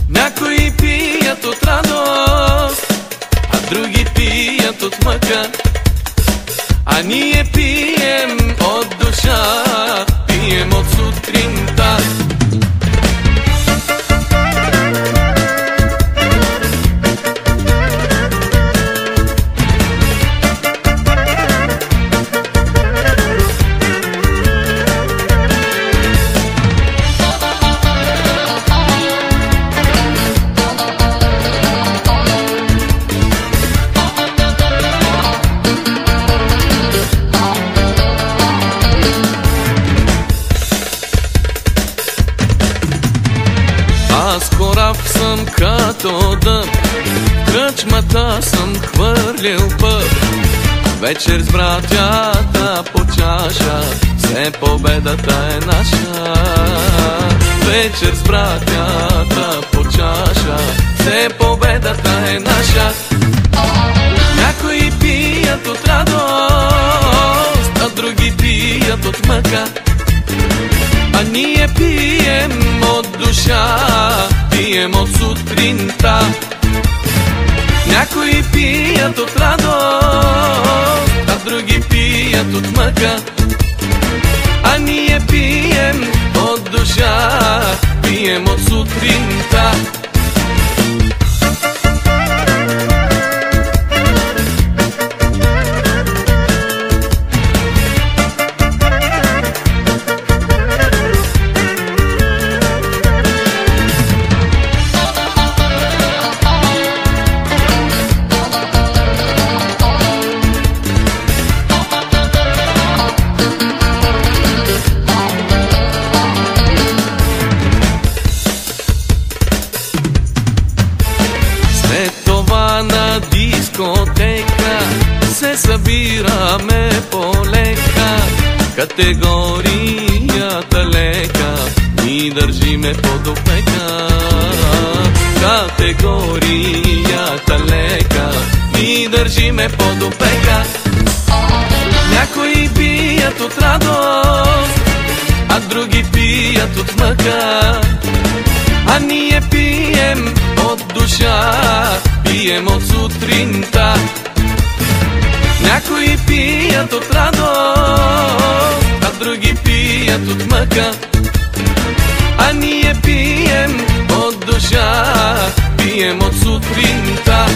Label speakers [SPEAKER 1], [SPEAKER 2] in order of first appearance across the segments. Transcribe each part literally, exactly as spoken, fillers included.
[SPEAKER 1] Някои пият от радост, а други пият от мъка. А ние пием от душа, пием от сутринта. Аз кораб съм като дъб, кръчмата съм хвърлил път. Вечер с братята по чаша, все победата е наша. Вечер с братята по чаша, все победата е наша. Някои пият от радост, а други пият от мъка. А ние пием от душа, пием от сутринта. Някои пият от радост, а други пият от мъка. А ние пием от душа, пием от сутринта. След това на дискотека се събираме полека. Категорията лека ни държиме под опека. Категорията лека ни държиме под опека. Някои пият от радост, а други пият от мъка. А ние пием от душа, пием от сутринта. Някои пият от радост, а други пият от мъка. А ние пием от душа, пием от сутринта.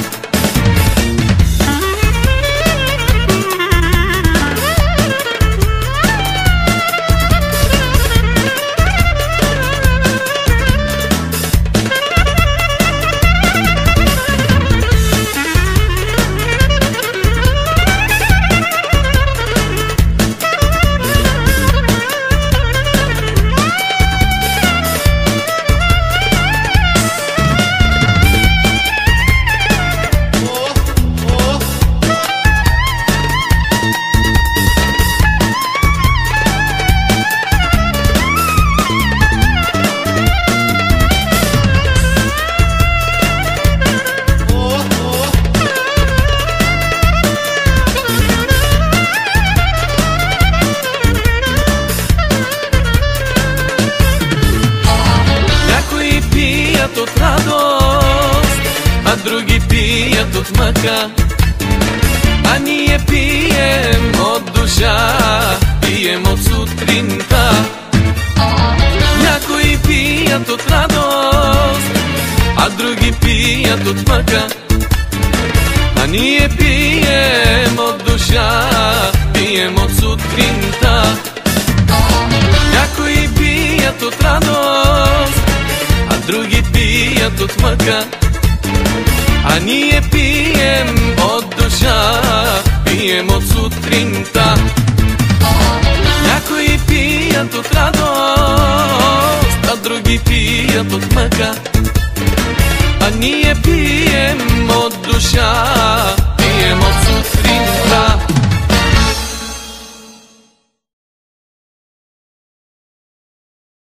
[SPEAKER 1] От радост, а други пият от мъка. А ние пием от душа, пием от сутринта. Някои пият от радост, а други пият от мъка. А ние пием от душа, пием от сутринта. Някои пият от радост, а други пият от мъка. А ние пием от душа, пием от сутринта. Някои пият от радост, а други пият от мъка. А ние пием от душа,